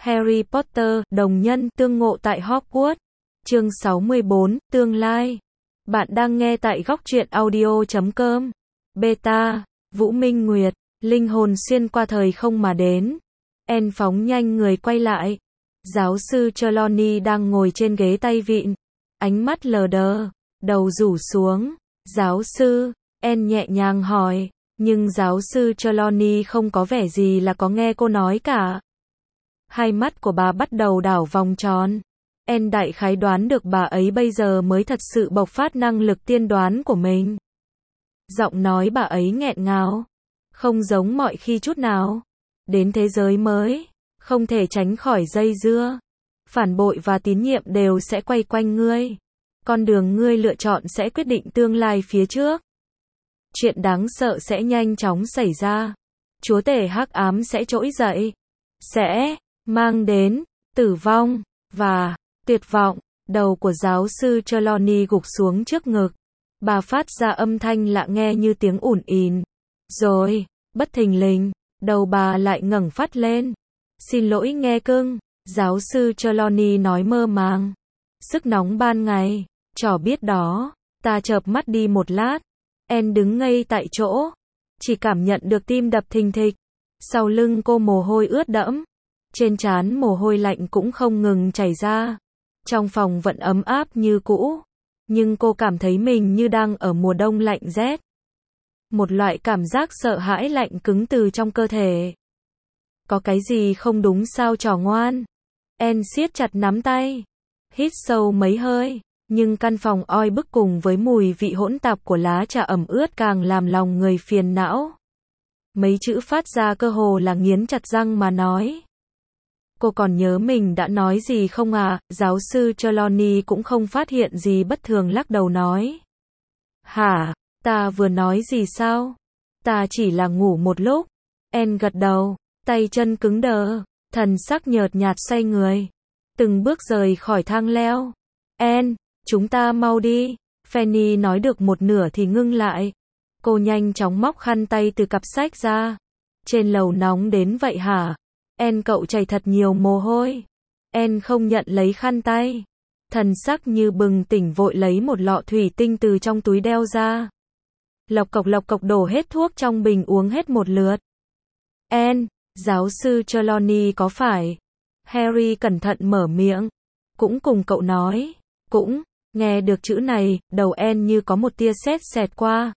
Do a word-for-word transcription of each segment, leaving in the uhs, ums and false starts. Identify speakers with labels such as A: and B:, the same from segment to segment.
A: Harry Potter, đồng nhân, tương ngộ tại Hogwarts. Chương sáu mươi bốn, tương lai. Bạn đang nghe tại góc truyện audio chấm com. Beta, Vũ Minh Nguyệt, linh hồn xuyên qua thời không mà đến. En phóng nhanh người quay lại. Giáo sư Trelawney đang ngồi trên ghế tay vịn. Ánh mắt lờ đờ, đầu rủ xuống. Giáo sư, En nhẹ nhàng hỏi. Nhưng giáo sư Trelawney không có vẻ gì là có nghe cô nói cả. Hai mắt của bà bắt đầu đảo vòng tròn. En đại khái đoán được bà ấy bây giờ mới thật sự bộc phát năng lực tiên đoán của mình. Giọng nói bà ấy nghẹn ngào. Không giống mọi khi chút nào. Đến thế giới mới, không thể tránh khỏi dây dưa. Phản bội và tín nhiệm đều sẽ quay quanh ngươi. Con đường ngươi lựa chọn sẽ quyết định tương lai phía trước. Chuyện đáng sợ sẽ nhanh chóng xảy ra. Chúa tể hắc ám sẽ trỗi dậy. Sẽ mang đến tử vong và tuyệt vọng. Đầu của giáo sư Trelawney gục xuống trước ngực. Bà phát ra âm thanh lạ nghe như tiếng ủn ỉn. Rồi, bất thình lình, đầu bà lại ngẩng phát lên. Xin lỗi nghe cưng, giáo sư Trelawney nói mơ màng. Sức nóng ban ngày, trò biết đó. Ta chợp mắt đi một lát. En đứng ngây tại chỗ. Chỉ cảm nhận được tim đập thình thịch. Sau lưng cô mồ hôi ướt đẫm. Trên trán mồ hôi lạnh cũng không ngừng chảy ra. Trong phòng vẫn ấm áp như cũ. Nhưng cô cảm thấy mình như đang ở mùa đông lạnh rét. Một loại cảm giác sợ hãi lạnh cứng từ trong cơ thể. Có cái gì không đúng sao trò ngoan? En siết chặt nắm tay. Hít sâu mấy hơi. Nhưng căn phòng oi bức cùng với mùi vị hỗn tạp của lá trà ẩm ướt càng làm lòng người phiền não. Mấy chữ phát ra cơ hồ là nghiến chặt răng mà nói. Cô còn nhớ mình đã nói gì không à? Giáo sư Trelawney cũng không phát hiện gì bất thường lắc đầu nói. Hả? Ta vừa nói gì sao? Ta chỉ là ngủ một lúc. En gật đầu, tay chân cứng đờ, thần sắc nhợt nhạt xoay người. Từng bước rời khỏi thang leo. En, chúng ta mau đi. Fanny nói được một nửa thì ngưng lại. Cô nhanh chóng móc khăn tay từ cặp sách ra. Trên lầu nóng đến vậy hả? En cậu chảy thật nhiều mồ hôi. En không nhận lấy khăn tay. Thần sắc như bừng tỉnh vội lấy một lọ thủy tinh từ trong túi đeo ra. Lộc cộc lộc cộc đổ hết thuốc trong bình uống hết một lượt. En, giáo sư Trelawney có phải? Harry cẩn thận mở miệng. Cũng cùng cậu nói. Cũng, nghe được chữ này, đầu En như có một tia sét xẹt qua.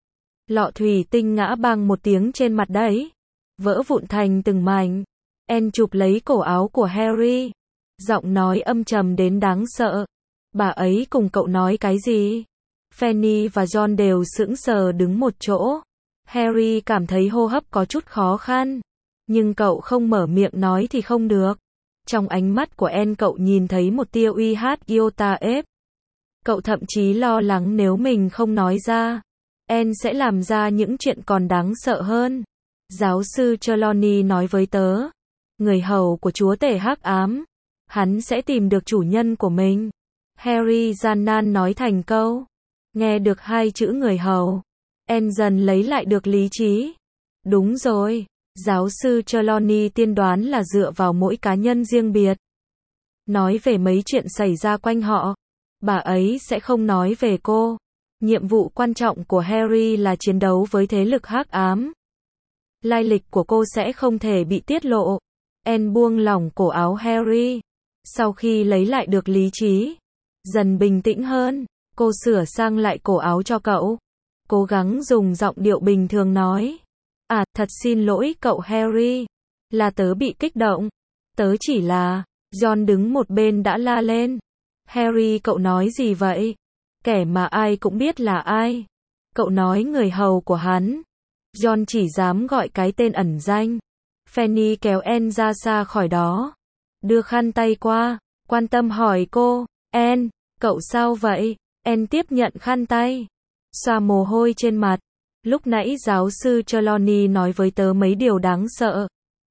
A: Lọ thủy tinh ngã bang một tiếng trên mặt đấy. Vỡ vụn thành từng mảnh. En chụp lấy cổ áo của Harry. Giọng nói âm trầm đến đáng sợ. Bà ấy cùng cậu nói cái gì? Fanny và John đều sững sờ đứng một chỗ. Harry cảm thấy hô hấp có chút khó khăn. Nhưng cậu không mở miệng nói thì không được. Trong ánh mắt của En cậu nhìn thấy một tia uy hát iota ép. Cậu thậm chí lo lắng nếu mình không nói ra. En sẽ làm ra những chuyện còn đáng sợ hơn. Giáo sư Trelawney nói với tớ. Người hầu của chúa tể hắc ám. Hắn sẽ tìm được chủ nhân của mình. Harry gian nan nói thành câu. Nghe được hai chữ người hầu. En dần lấy lại được lý trí. Đúng rồi. Giáo sư Trelawney tiên đoán là dựa vào mỗi cá nhân riêng biệt. Nói về mấy chuyện xảy ra quanh họ. Bà ấy sẽ không nói về cô. Nhiệm vụ quan trọng của Harry là chiến đấu với thế lực hắc ám. Lai lịch của cô sẽ không thể bị tiết lộ. En buông lỏng cổ áo Harry. Sau khi lấy lại được lý trí, dần bình tĩnh hơn, cô sửa sang lại cổ áo cho cậu. Cố gắng dùng giọng điệu bình thường nói. À, thật xin lỗi cậu Harry. Là tớ bị kích động. Tớ chỉ là... John đứng một bên đã la lên. Harry cậu nói gì vậy? Kẻ mà ai cũng biết là ai. Cậu nói người hầu của hắn. John chỉ dám gọi cái tên ẩn danh. Fanny kéo En ra xa khỏi đó. Đưa khăn tay qua. Quan tâm hỏi cô. En, cậu sao vậy? En tiếp nhận khăn tay. Xoa mồ hôi trên mặt. Lúc nãy giáo sư Trelawney nói với tớ mấy điều đáng sợ.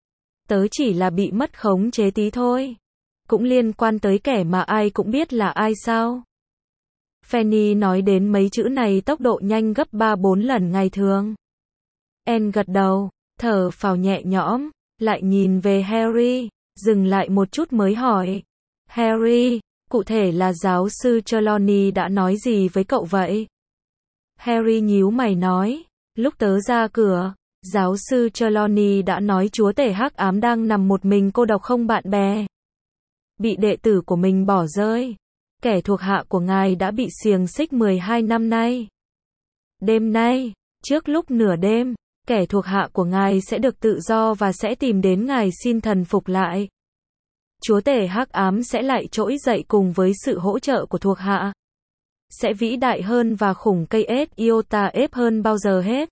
A: Tớ chỉ là bị mất khống chế tí thôi. Cũng liên quan tới kẻ mà ai cũng biết là ai sao? Fanny nói đến mấy chữ này tốc độ nhanh gấp ba bốn lần ngày thường. En gật đầu, thở phào nhẹ nhõm, lại nhìn về Harry. Dừng lại một chút mới hỏi. Harry, cụ thể là giáo sư Trelawney đã nói gì với cậu vậy? Harry nhíu mày nói. Lúc tớ ra cửa, giáo sư Trelawney đã nói chúa tể hắc ám đang nằm một mình cô độc không bạn bè. Bị đệ tử của mình bỏ rơi. Kẻ thuộc hạ của ngài đã bị xiềng xích mười hai năm nay. Đêm nay, trước lúc nửa đêm, kẻ thuộc hạ của ngài sẽ được tự do và sẽ tìm đến ngài xin thần phục lại. Chúa tể hắc ám sẽ lại trỗi dậy cùng với sự hỗ trợ của thuộc hạ. Sẽ vĩ đại hơn và khủng cây ết iota ép hơn bao giờ hết.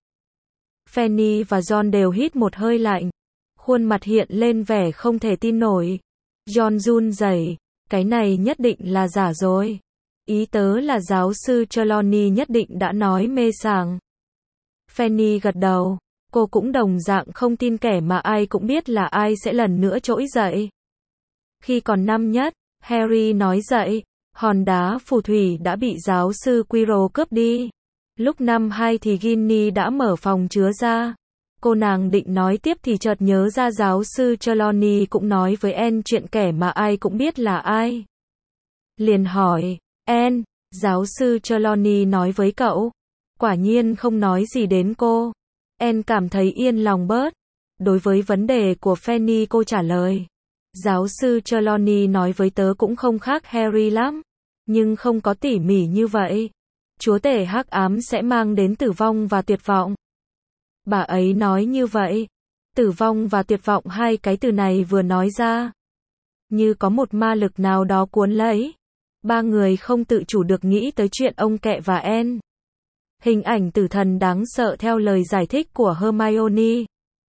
A: Fanny và John đều hít một hơi lạnh. Khuôn mặt hiện lên vẻ không thể tin nổi. John run rẩy, cái này nhất định là giả rồi. Ý tớ là giáo sư Trelawney nhất định đã nói mê sảng. Fanny gật đầu, cô cũng đồng dạng không tin kẻ mà ai cũng biết là ai sẽ lần nữa trỗi dậy. Khi còn năm nhất, Harry nói dậy, hòn đá phù thủy đã bị giáo sư Quirrell cướp đi. Lúc năm hai thì Ginny đã mở phòng chứa ra. Cô nàng định nói tiếp thì chợt nhớ ra giáo sư Trelawney cũng nói với Anne chuyện kẻ mà ai cũng biết là ai. Liền hỏi, Anne, giáo sư Trelawney nói với cậu. Quả nhiên không nói gì đến cô. Anne cảm thấy yên lòng bớt. Đối với vấn đề của Fanny cô trả lời. Giáo sư Trelawney nói với tớ cũng không khác Harry lắm. Nhưng không có tỉ mỉ như vậy. Chúa tể hắc ám sẽ mang đến tử vong và tuyệt vọng. Bà ấy nói như vậy. Tử vong và tuyệt vọng hai cái từ này vừa nói ra. Như có một ma lực nào đó cuốn lấy. Ba người không tự chủ được nghĩ tới chuyện ông Kẹ và Anne. Hình ảnh tử thần đáng sợ theo lời giải thích của Hermione.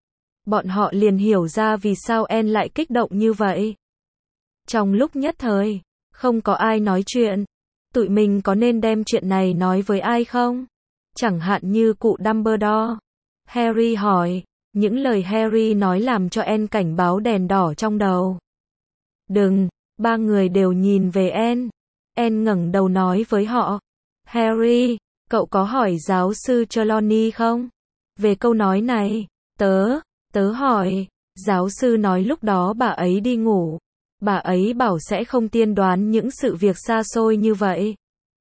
A: Bọn họ liền hiểu ra vì sao Anne lại kích động như vậy. Trong lúc nhất thời, không có ai nói chuyện. Tụi mình có nên đem chuyện này nói với ai không? Chẳng hạn như cụ Dumbledore. Harry hỏi. Những lời Harry nói làm cho Anne cảnh báo đèn đỏ trong đầu. Đừng, ba người đều nhìn về Anne. Anne ngẩng đầu nói với họ. Harry, cậu có hỏi giáo sư Trelawney không? Về câu nói này, tớ, tớ hỏi. Giáo sư nói lúc đó bà ấy đi ngủ. Bà ấy bảo sẽ không tiên đoán những sự việc xa xôi như vậy.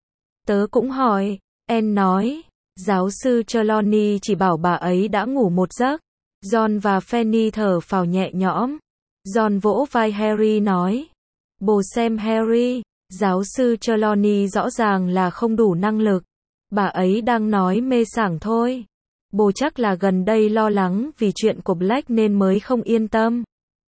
A: Tớ cũng hỏi. Anne nói. Giáo sư Trelawney chỉ bảo bà ấy đã ngủ một giấc. John và Fanny thở phào nhẹ nhõm. John vỗ vai Harry nói. Bồ xem Harry, giáo sư Trelawney rõ ràng là không đủ năng lực. Bà ấy đang nói mê sảng thôi. Bồ chắc là gần đây lo lắng vì chuyện của Black nên mới không yên tâm.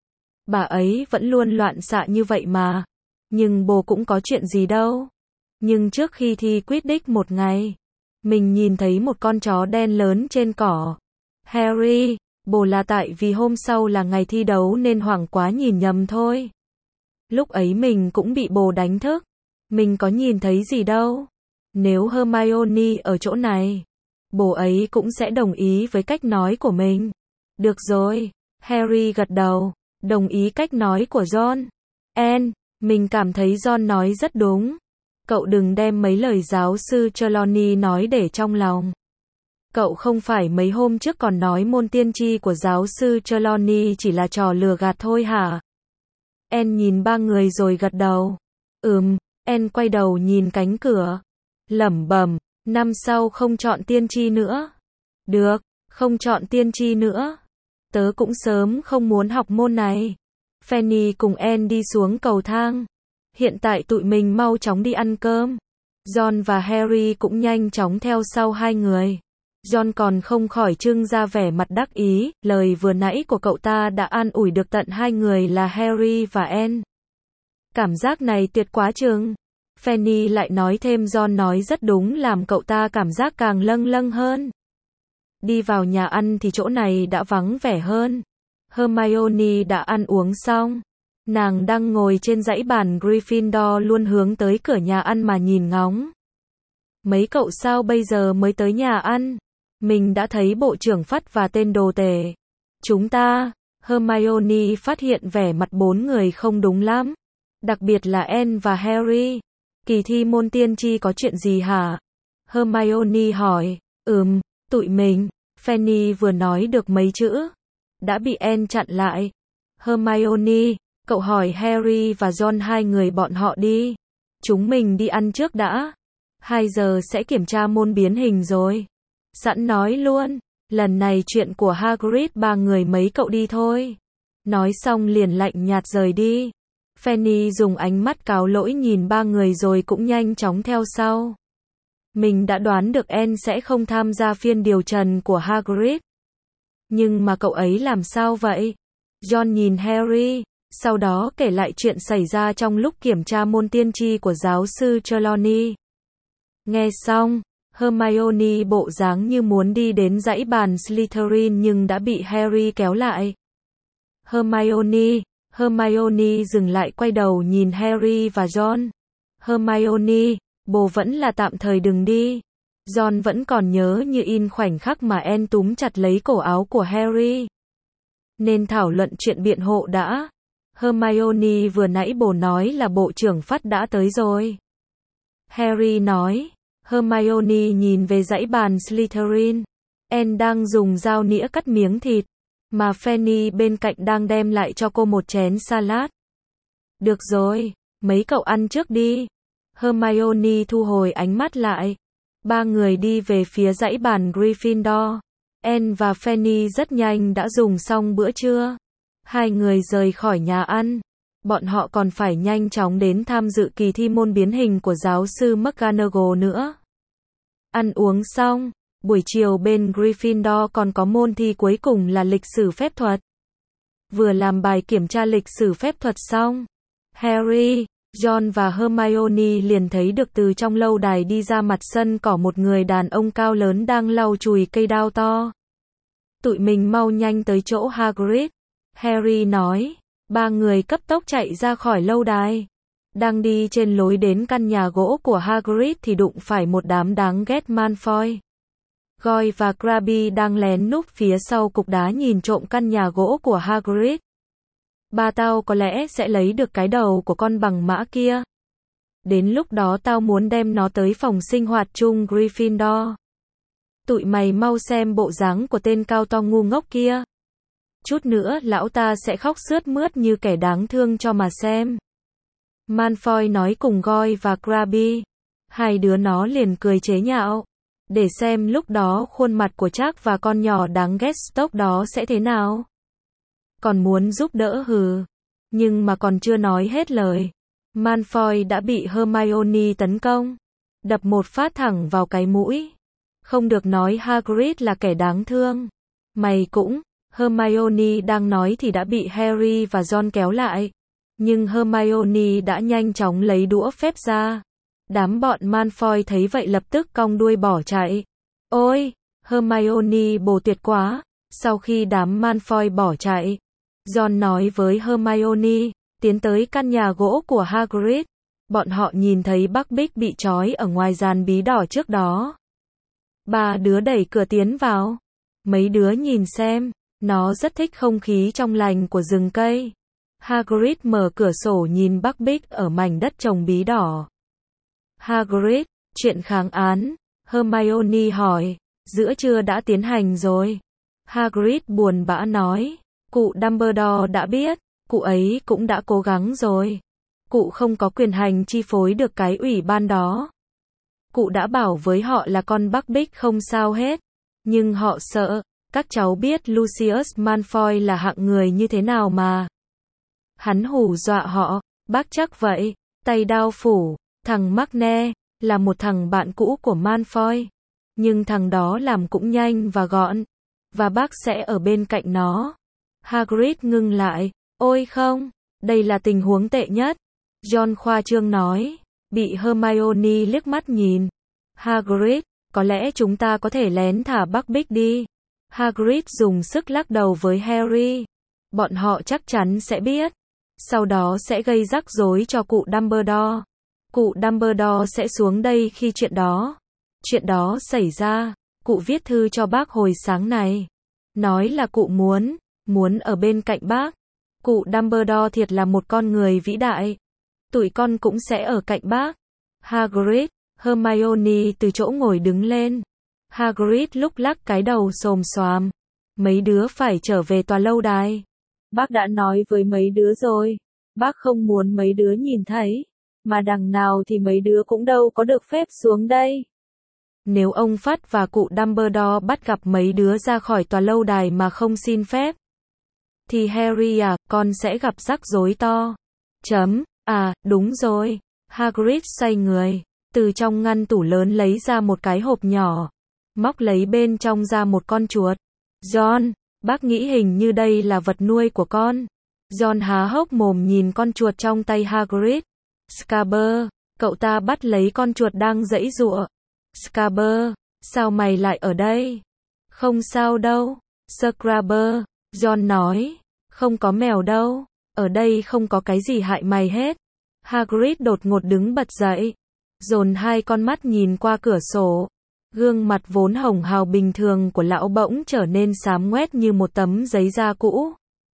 A: Bà ấy vẫn luôn loạn xạ như vậy mà. Nhưng bồ cũng có chuyện gì đâu. Nhưng trước khi thi Quidditch một ngày, mình nhìn thấy một con chó đen lớn trên cỏ. Harry, bồ là tại vì hôm sau là ngày thi đấu nên hoảng quá nhìn nhầm thôi. Lúc ấy mình cũng bị bồ đánh thức. Mình có nhìn thấy gì đâu. Nếu Hermione ở chỗ này, bồ ấy cũng sẽ đồng ý với cách nói của mình. Được rồi. Harry gật đầu, đồng ý cách nói của John. Anne, mình cảm thấy John nói rất đúng. Cậu đừng đem mấy lời giáo sư Trelawney nói để trong lòng. Cậu không phải mấy hôm trước còn nói môn tiên tri của giáo sư Trelawney chỉ là trò lừa gạt thôi hả? Anne nhìn ba người rồi gật đầu. Ừm, Anne quay đầu nhìn cánh cửa. Lẩm bẩm, năm sau không chọn tiên tri nữa. Được, không chọn tiên tri nữa. Tớ cũng sớm không muốn học môn này. Fanny cùng Anne đi xuống cầu thang. Hiện tại tụi mình mau chóng đi ăn cơm. John và Harry cũng nhanh chóng theo sau hai người. John còn không khỏi trưng ra vẻ mặt đắc ý, lời vừa nãy của cậu ta đã an ủi được tận hai người là Harry và Anne. Cảm giác này tuyệt quá chừng. Fanny lại nói thêm John nói rất đúng làm cậu ta cảm giác càng lâng lâng hơn. Đi vào nhà ăn thì chỗ này đã vắng vẻ hơn. Hermione đã ăn uống xong. Nàng đang ngồi trên dãy bàn Gryffindor luôn hướng tới cửa nhà ăn mà nhìn ngóng. Mấy cậu sao bây giờ mới tới nhà ăn? Mình đã thấy bộ trưởng Phắt và tên đồ tể. Chúng ta, Hermione phát hiện vẻ mặt bốn người không đúng lắm. Đặc biệt là Anne và Harry. Kỳ thi môn tiên tri có chuyện gì hả? Hermione hỏi. Ừm, tụi mình. Fanny vừa nói được mấy chữ. Đã bị Anne chặn lại. Hermione, Cậu hỏi Harry và Ron hai người bọn họ đi. Chúng mình đi ăn trước đã. Hai giờ sẽ kiểm tra môn biến hình rồi. Sẵn nói luôn, lần này chuyện của Hagrid ba người mấy cậu đi thôi. Nói xong liền lạnh nhạt rời đi. Fanny dùng ánh mắt cáo lỗi nhìn ba người rồi cũng nhanh chóng theo sau. Mình đã đoán được Anne sẽ không tham gia phiên điều trần của Hagrid. Nhưng mà cậu ấy làm sao vậy? Ron nhìn Harry, sau đó kể lại chuyện xảy ra trong lúc kiểm tra môn tiên tri của giáo sư Trelawney. Nghe xong, Hermione bộ dáng như muốn đi đến dãy bàn Slytherin nhưng đã bị Harry kéo lại. Hermione, Hermione dừng lại quay đầu nhìn Harry và Ron. Hermione, bồ vẫn là tạm thời đừng đi. Ron vẫn còn nhớ như in khoảnh khắc mà Anne túm chặt lấy cổ áo của Harry. Nên thảo luận chuyện biện hộ đã. Hermione vừa nãy bồ nói là bộ trưởng Phát đã tới rồi. Harry nói. Hermione nhìn về dãy bàn Slytherin. Anne đang dùng dao nĩa cắt miếng thịt, mà Fanny bên cạnh đang đem lại cho cô một chén salad. Được rồi, mấy cậu ăn trước đi. Hermione thu hồi ánh mắt lại. Ba người đi về phía dãy bàn Gryffindor. Anne và Fanny rất nhanh đã dùng xong bữa trưa. Hai người rời khỏi nhà ăn. Bọn họ còn phải nhanh chóng đến tham dự kỳ thi môn biến hình của giáo sư McGonagall nữa. Ăn uống xong, buổi chiều bên Gryffindor còn có môn thi cuối cùng là lịch sử phép thuật. Vừa làm bài kiểm tra lịch sử phép thuật xong, Harry, Ron và Hermione liền thấy được từ trong lâu đài đi ra mặt sân cỏ một người đàn ông cao lớn đang lau chùi cây đao to. Tụi mình mau nhanh tới chỗ Hagrid. Harry nói. Ba người cấp tốc chạy ra khỏi lâu đài. Đang đi trên lối đến căn nhà gỗ của Hagrid thì đụng phải một đám đáng ghét Malfoy. Goyle và Crabbe đang lén núp phía sau cục đá nhìn trộm căn nhà gỗ của Hagrid. Ba tao có lẽ sẽ lấy được cái đầu của con bằng mã kia. Đến lúc đó tao muốn đem nó tới phòng sinh hoạt chung Gryffindor. Tụi mày mau xem bộ dáng của tên cao to ngu ngốc kia. Chút nữa lão ta sẽ khóc sướt mướt như kẻ đáng thương cho mà xem. Malfoy nói cùng Goyle và Crabbe. Hai đứa nó liền cười chế nhạo. Để xem lúc đó khuôn mặt của Trác và con nhỏ đáng ghét Stoke đó sẽ thế nào. Còn muốn giúp đỡ hừ. Nhưng mà còn chưa nói hết lời. Malfoy đã bị Hermione tấn công. Đập một phát thẳng vào cái mũi. Không được nói Hagrid là kẻ đáng thương. Mày cũng. Hermione đang nói thì đã bị Harry và Ron kéo lại. Nhưng Hermione đã nhanh chóng lấy đũa phép ra. Đám bọn Malfoy thấy vậy lập tức cong đuôi bỏ chạy. Ôi, Hermione bồ tuyệt quá. Sau khi đám Malfoy bỏ chạy, Ron nói với Hermione, tiến tới căn nhà gỗ của Hagrid. Bọn họ nhìn thấy Buckbeak bị trói ở ngoài giàn bí đỏ trước đó. Ba đứa đẩy cửa tiến vào. Mấy đứa nhìn xem, nó rất thích không khí trong lành của rừng cây. Hagrid mở cửa sổ nhìn Buckbeak ở mảnh đất trồng bí đỏ. Hagrid, chuyện kháng án, Hermione hỏi, giữa trưa đã tiến hành rồi. Hagrid buồn bã nói, cụ Dumbledore đã biết, cụ ấy cũng đã cố gắng rồi. Cụ không có quyền hành chi phối được cái ủy ban đó. Cụ đã bảo với họ là con Buckbeak không sao hết. Nhưng họ sợ, các cháu biết Lucius Malfoy là hạng người như thế nào mà. Hắn hù dọa họ, bác chắc vậy, tay đao phủ, thằng Magne, là một thằng bạn cũ của Malfoy. Nhưng thằng đó làm cũng nhanh và gọn, và bác sẽ ở bên cạnh nó. Hagrid ngưng lại, ôi không, đây là tình huống tệ nhất. Ron khoa trương nói, bị Hermione liếc mắt nhìn. Hagrid, có lẽ chúng ta có thể lén thả Buckbeak đi. Hagrid dùng sức lắc đầu với Harry. Bọn họ chắc chắn sẽ biết. Sau đó sẽ gây rắc rối cho cụ Dumbledore. Cụ Dumbledore sẽ xuống đây khi chuyện đó. Chuyện đó xảy ra, cụ viết thư cho bác hồi sáng này. Nói là cụ muốn, muốn ở bên cạnh bác. Cụ Dumbledore thiệt là một con người vĩ đại. Tụi con cũng sẽ ở cạnh bác. Hagrid, Hermione từ chỗ ngồi đứng lên. Hagrid lúc lắc cái đầu xồm xoàm. Mấy đứa phải trở về tòa lâu đài. Bác đã nói với mấy đứa rồi. Bác không muốn mấy đứa nhìn thấy, mà đằng nào thì mấy đứa cũng đâu có được phép xuống đây. Nếu ông Phát và cụ Dumbledore bắt gặp mấy đứa ra khỏi tòa lâu đài mà không xin phép, thì Harry à, con sẽ gặp rắc rối to. Chấm, à, đúng rồi. Hagrid xoay người, từ trong ngăn tủ lớn lấy ra một cái hộp nhỏ, móc lấy bên trong ra một con chuột. John, bác nghĩ hình như đây là vật nuôi của con. John há hốc mồm nhìn con chuột trong tay Hagrid. Scaber, cậu ta bắt lấy con chuột đang giãy giụa. Scaber, sao mày lại ở đây? Không sao đâu. Scrabber, John nói, không có mèo đâu, ở đây không có cái gì hại mày hết. Hagrid đột ngột đứng bật dậy, dồn hai con mắt nhìn qua cửa sổ. Gương mặt vốn hồng hào bình thường của lão bỗng trở nên xám ngoét như một tấm giấy da cũ.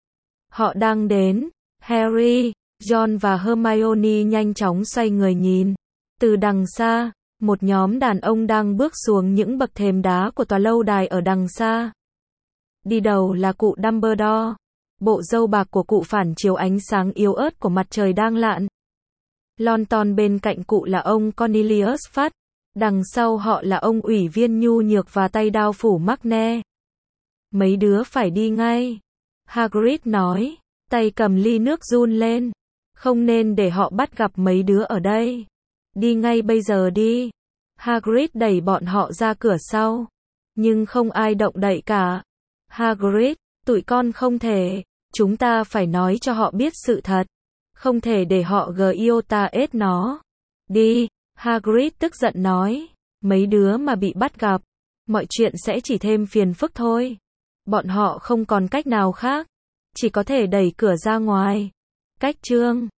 A: Họ đang đến. Harry, Ron và Hermione nhanh chóng xoay người nhìn. Từ đằng xa, một nhóm đàn ông đang bước xuống những bậc thềm đá của tòa lâu đài ở đằng xa. Đi đầu là cụ Dumbledore. Bộ râu bạc của cụ phản chiếu ánh sáng yếu ớt của mặt trời đang lặn. Lon ton bên cạnh cụ là ông Cornelius Fudge. Đằng sau họ là ông ủy viên nhu nhược và tay đao phủ Magne. Mấy đứa phải đi ngay. Hagrid nói, tay cầm ly nước run lên. Không nên để họ bắt gặp mấy đứa ở đây. Đi ngay bây giờ đi. Hagrid đẩy bọn họ ra cửa sau. Nhưng không ai động đậy cả. Hagrid, tụi con không thể. Chúng ta phải nói cho họ biết sự thật. Không thể để họ giota ết nó. Đi. Hagrid tức giận nói. Mấy đứa mà bị bắt gặp, mọi chuyện sẽ chỉ thêm phiền phức thôi. Bọn họ không còn cách nào khác. Chỉ có thể đẩy cửa ra ngoài. Cách chương